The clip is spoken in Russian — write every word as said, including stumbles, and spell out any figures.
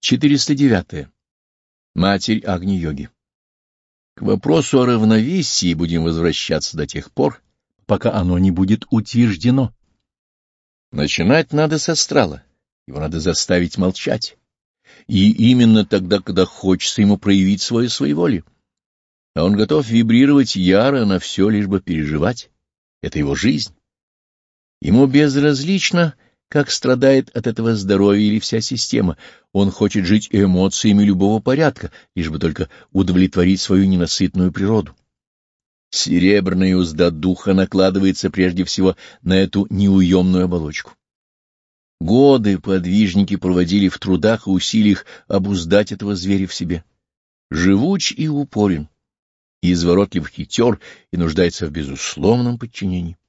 четыреста девять. Матерь Агни-йоги. К вопросу о равновесии будем возвращаться до тех пор, пока оно не будет утверждено. Начинать надо с астрала, его надо заставить молчать. И именно тогда, когда хочется ему проявить свое своеволие. А он готов вибрировать яро на все, лишь бы переживать. Это его жизнь. Ему безразлично, как страдает от этого здоровье или вся система. Он хочет жить эмоциями любого порядка, лишь бы только удовлетворить свою ненасытную природу. Серебряная узда духа накладывается прежде всего на эту неуемную оболочку. Годы подвижники проводили в трудах и усилиях обуздать этого зверя в себе. Живуч и упорен, и изворотлив хитер, и нуждается в безусловном подчинении.